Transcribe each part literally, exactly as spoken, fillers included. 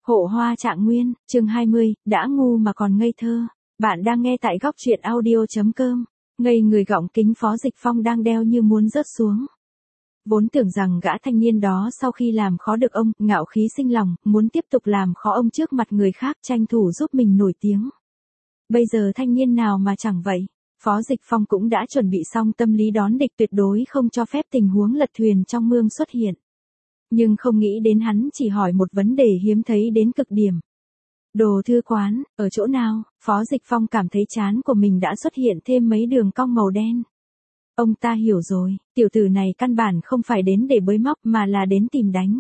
Hộ hoa trạng nguyên, chương hai mươi, đã ngu mà còn ngây thơ. Bạn đang nghe tại góc truyện audio.com. Ngây người gọng kính Phó Dịch Phong đang đeo như muốn rớt xuống. Vốn tưởng rằng gã thanh niên đó sau khi làm khó được ông, ngạo khí sinh lòng, muốn tiếp tục làm khó ông trước mặt người khác tranh thủ giúp mình nổi tiếng. Bây giờ thanh niên nào mà chẳng vậy. Phó Dịch Phong cũng đã chuẩn bị xong tâm lý đón địch, tuyệt đối không cho phép tình huống lật thuyền trong mương xuất hiện. Nhưng không nghĩ đến hắn chỉ hỏi một vấn đề hiếm thấy đến cực điểm. Đồ thư quán, ở chỗ nào? Phó Dịch Phong cảm thấy trán của mình đã xuất hiện thêm mấy đường cong màu đen. Ông ta hiểu rồi, tiểu tử này căn bản không phải đến để bới móc mà là đến tìm đánh.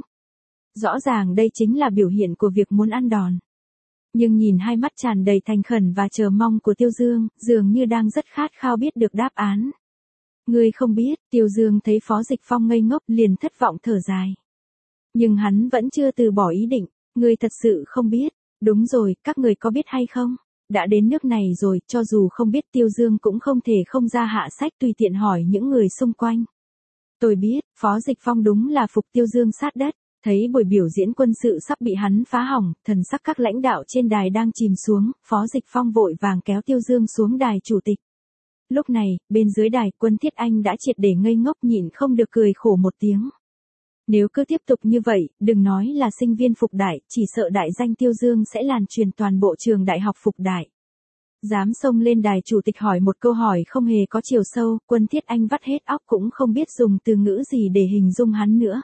Rõ ràng đây chính là biểu hiện của việc muốn ăn đòn. Nhưng nhìn hai mắt tràn đầy thành khẩn và chờ mong của Tiêu Dương, dường như đang rất khát khao biết được đáp án. Ngươi không biết, Tiêu Dương thấy Phó Dịch Phong ngây ngốc liền thất vọng thở dài. Nhưng hắn vẫn chưa từ bỏ ý định, ngươi thật sự không biết. Đúng rồi, các người có biết hay không? Đã đến nước này rồi, cho dù không biết Tiêu Dương cũng không thể không ra hạ sách tùy tiện hỏi những người xung quanh. Tôi biết, Phó Dịch Phong đúng là phục Tiêu Dương sát đất. Thấy buổi biểu diễn quân sự sắp bị hắn phá hỏng, thần sắc các lãnh đạo trên đài đang chìm xuống, Phó Dịch Phong vội vàng kéo Tiêu Dương xuống đài chủ tịch. Lúc này, bên dưới đài, Quân Thiết Anh đã triệt để ngây ngốc nhịn không được cười khổ một tiếng. Nếu cứ tiếp tục như vậy, đừng nói là sinh viên Phục Đại, chỉ sợ đại danh Tiêu Dương sẽ lan truyền toàn bộ trường đại học Phục Đại. Dám xông lên đài chủ tịch hỏi một câu hỏi không hề có chiều sâu, Quân Thiết Anh vắt hết óc cũng không biết dùng từ ngữ gì để hình dung hắn nữa.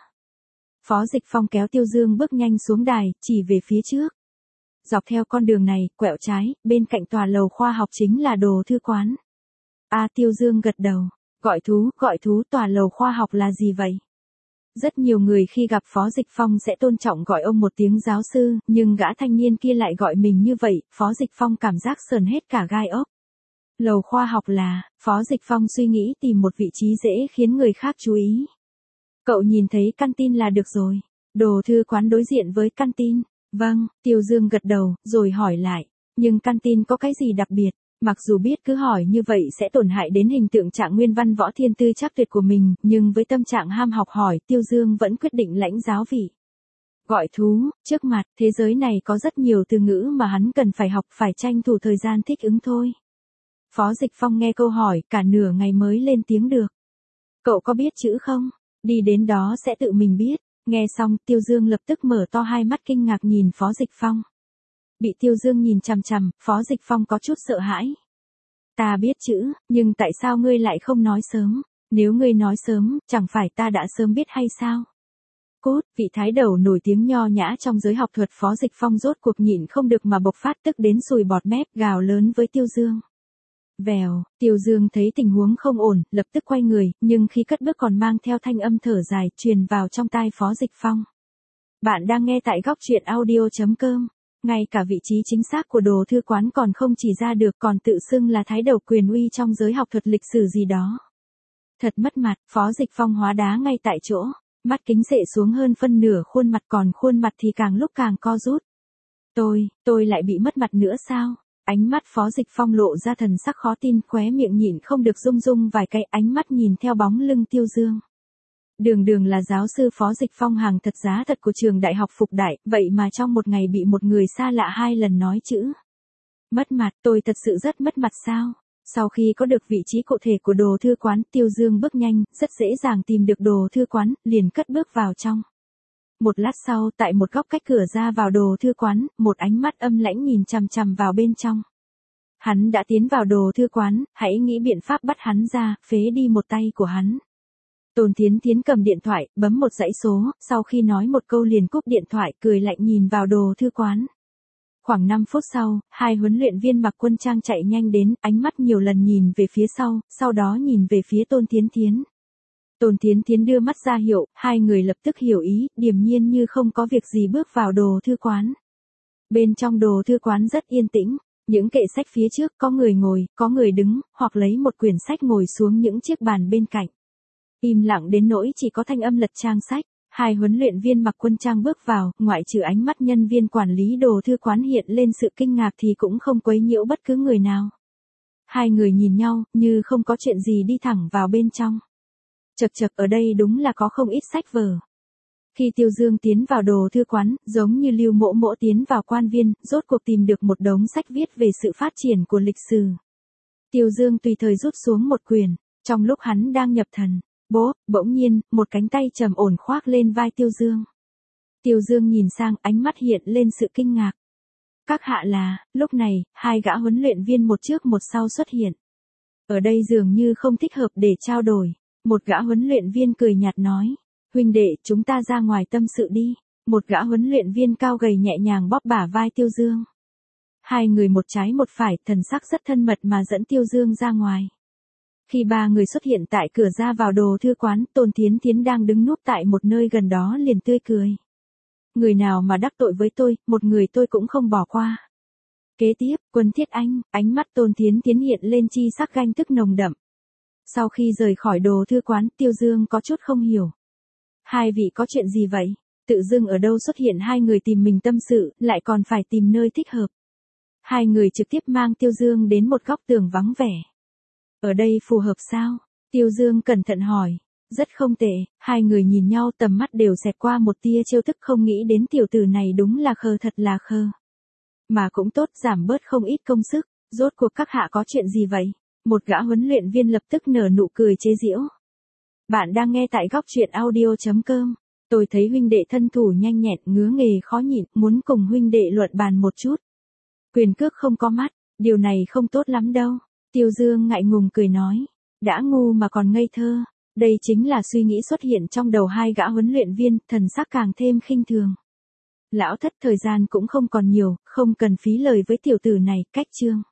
Phó Dịch Phong kéo Tiêu Dương bước nhanh xuống đài, chỉ về phía trước. Dọc theo con đường này, quẹo trái, bên cạnh tòa lầu khoa học chính là đồ thư quán. A Tiêu Dương gật đầu, gọi thú, gọi thú, tòa lầu khoa học là gì vậy? Rất nhiều người khi gặp Phó Dịch Phong sẽ tôn trọng gọi ông một tiếng giáo sư, nhưng gã thanh niên kia lại gọi mình như vậy, Phó Dịch Phong cảm giác sờn hết cả gai ốc. Lầu khoa học là, Phó Dịch Phong suy nghĩ tìm một vị trí dễ khiến người khác chú ý. Cậu nhìn thấy căn tin là được rồi. Đồ thư quán đối diện với căn tin. Vâng, Tiêu Dương gật đầu, rồi hỏi lại. Nhưng căn tin có cái gì đặc biệt? Mặc dù biết cứ hỏi như vậy sẽ tổn hại đến hình tượng Trạng Nguyên Văn võ thiên tư chắc tuyệt của mình, nhưng với tâm trạng ham học hỏi, Tiêu Dương vẫn quyết định lãnh giáo vị. Gọi thú, trước mặt, thế giới này có rất nhiều từ ngữ mà hắn cần phải học, phải tranh thủ thời gian thích ứng thôi. Phó Dịch Phong nghe câu hỏi, cả nửa ngày mới lên tiếng được. Cậu có biết chữ không? Đi đến đó sẽ tự mình biết. Nghe xong, Tiêu Dương lập tức mở to hai mắt kinh ngạc nhìn Phó Dịch Phong. Bị Tiêu Dương nhìn chằm chằm, Phó Dịch Phong có chút sợ hãi. Ta biết chữ, nhưng tại sao ngươi lại không nói sớm? Nếu ngươi nói sớm, chẳng phải ta đã sớm biết hay sao? Cốt, vị thái đầu nổi tiếng nho nhã trong giới học thuật Phó Dịch Phong rốt cuộc nhịn không được mà bộc phát tức đến sùi bọt mép, gào lớn với Tiêu Dương. Vèo, Tiêu Dương thấy tình huống không ổn, lập tức quay người, nhưng khi cất bước còn mang theo thanh âm thở dài, truyền vào trong tai Phó Dịch Phong. Bạn đang nghe tại góc truyện audio.com. Ngay cả vị trí chính xác của đồ thư quán còn không chỉ ra được, còn tự xưng là thái đầu quyền uy trong giới học thuật lịch sử gì đó. Thật mất mặt, Phó Dịch Phong hóa đá ngay tại chỗ, mắt kính xệ xuống hơn phân nửa khuôn mặt, còn khuôn mặt thì càng lúc càng co rút. Tôi, tôi lại bị mất mặt nữa sao? Ánh mắt Phó Dịch Phong lộ ra thần sắc khó tin, khóe miệng nhịn không được rung rung vài cái, ánh mắt nhìn theo bóng lưng Tiêu Dương. Đường đường là giáo sư Phó Dịch Phong hàng thật giá thật của trường đại học Phục Đại, vậy mà trong một ngày bị một người xa lạ hai lần nói chữ. Mất mặt, tôi thật sự rất mất mặt sao? Sau khi có được vị trí cụ thể của đồ thư quán, Tiêu Dương bước nhanh, rất dễ dàng tìm được đồ thư quán, liền cất bước vào trong. Một lát sau, tại một góc cách cửa ra vào đồ thư quán, một ánh mắt âm lãnh nhìn chằm chằm vào bên trong. Hắn đã tiến vào đồ thư quán, hãy nghĩ biện pháp bắt hắn ra, phế đi một tay của hắn. Tôn Thiến Thiến cầm điện thoại, bấm một dãy số, sau khi nói một câu liền cúp điện thoại, cười lạnh nhìn vào đồ thư quán. Khoảng năm phút sau, hai huấn luyện viên mặc quân trang chạy nhanh đến, ánh mắt nhiều lần nhìn về phía sau, sau đó nhìn về phía Tôn Thiến Thiến. Tôn Thiến Thiến đưa mắt ra hiệu, hai người lập tức hiểu ý, điềm nhiên như không có việc gì bước vào đồ thư quán. Bên trong đồ thư quán rất yên tĩnh, những kệ sách phía trước có người ngồi, có người đứng, hoặc lấy một quyển sách ngồi xuống những chiếc bàn bên cạnh. Im lặng đến nỗi chỉ có thanh âm lật trang sách. Hai huấn luyện viên mặc quân trang bước vào, ngoại trừ ánh mắt nhân viên quản lý đồ thư quán hiện lên sự kinh ngạc thì cũng không quấy nhiễu bất cứ người nào. Hai người nhìn nhau, như không có chuyện gì đi thẳng vào bên trong. Chậc chậc, ở đây đúng là có không ít sách vở. Khi Tiêu Dương tiến vào đồ thư quán, giống như Lưu Mỗ Mỗ tiến vào quan viên, rốt cuộc tìm được một đống sách viết về sự phát triển của lịch sử. Tiêu Dương tùy thời rút xuống một quyển, trong lúc hắn đang nhập thần, bố, bỗng nhiên, một cánh tay trầm ổn khoác lên vai Tiêu Dương. Tiêu Dương nhìn sang, ánh mắt hiện lên sự kinh ngạc. Các hạ là, lúc này, hai gã huấn luyện viên một trước một sau xuất hiện. Ở đây dường như không thích hợp để trao đổi. Một gã huấn luyện viên cười nhạt nói, huynh đệ, chúng ta ra ngoài tâm sự đi. Một gã huấn luyện viên cao gầy nhẹ nhàng bóp bả vai Tiêu Dương. Hai người một trái một phải, thần sắc rất thân mật mà dẫn Tiêu Dương ra ngoài. Khi ba người xuất hiện tại cửa ra vào đồ thư quán, Tôn Thiến Thiến đang đứng núp tại một nơi gần đó liền tươi cười. Người nào mà đắc tội với tôi, một người tôi cũng không bỏ qua. Kế tiếp, Quân Thiết Anh, ánh mắt Tôn Thiến Thiến hiện lên chi sắc ganh tức nồng đậm. Sau khi rời khỏi đồ thư quán, Tiêu Dương có chút không hiểu. Hai vị có chuyện gì vậy? Tự dưng ở đâu xuất hiện hai người tìm mình tâm sự, lại còn phải tìm nơi thích hợp. Hai người trực tiếp mang Tiêu Dương đến một góc tường vắng vẻ. Ở đây phù hợp sao? Tiêu Dương cẩn thận hỏi. Rất không tệ, hai người nhìn nhau tầm mắt đều xẹt qua một tia trêu tức, không nghĩ đến tiểu tử này đúng là khờ, thật là khờ. Mà cũng tốt, giảm bớt không ít công sức. Rốt cuộc các hạ có chuyện gì vậy? Một gã huấn luyện viên lập tức nở nụ cười chế giễu. Bạn đang nghe tại góc truyện audio chấm com. Tôi thấy huynh đệ thân thủ nhanh nhẹn, ngứa nghề khó nhịn, muốn cùng huynh đệ luận bàn một chút. Quyền cước không có mắt, điều này không tốt lắm đâu. Tiêu Dương ngại ngùng cười nói. Đã ngu mà còn ngây thơ. Đây chính là suy nghĩ xuất hiện trong đầu hai gã huấn luyện viên, thần sắc càng thêm khinh thường. Lão Thất, thời gian cũng không còn nhiều, không cần phí lời với tiểu tử này, cách chương.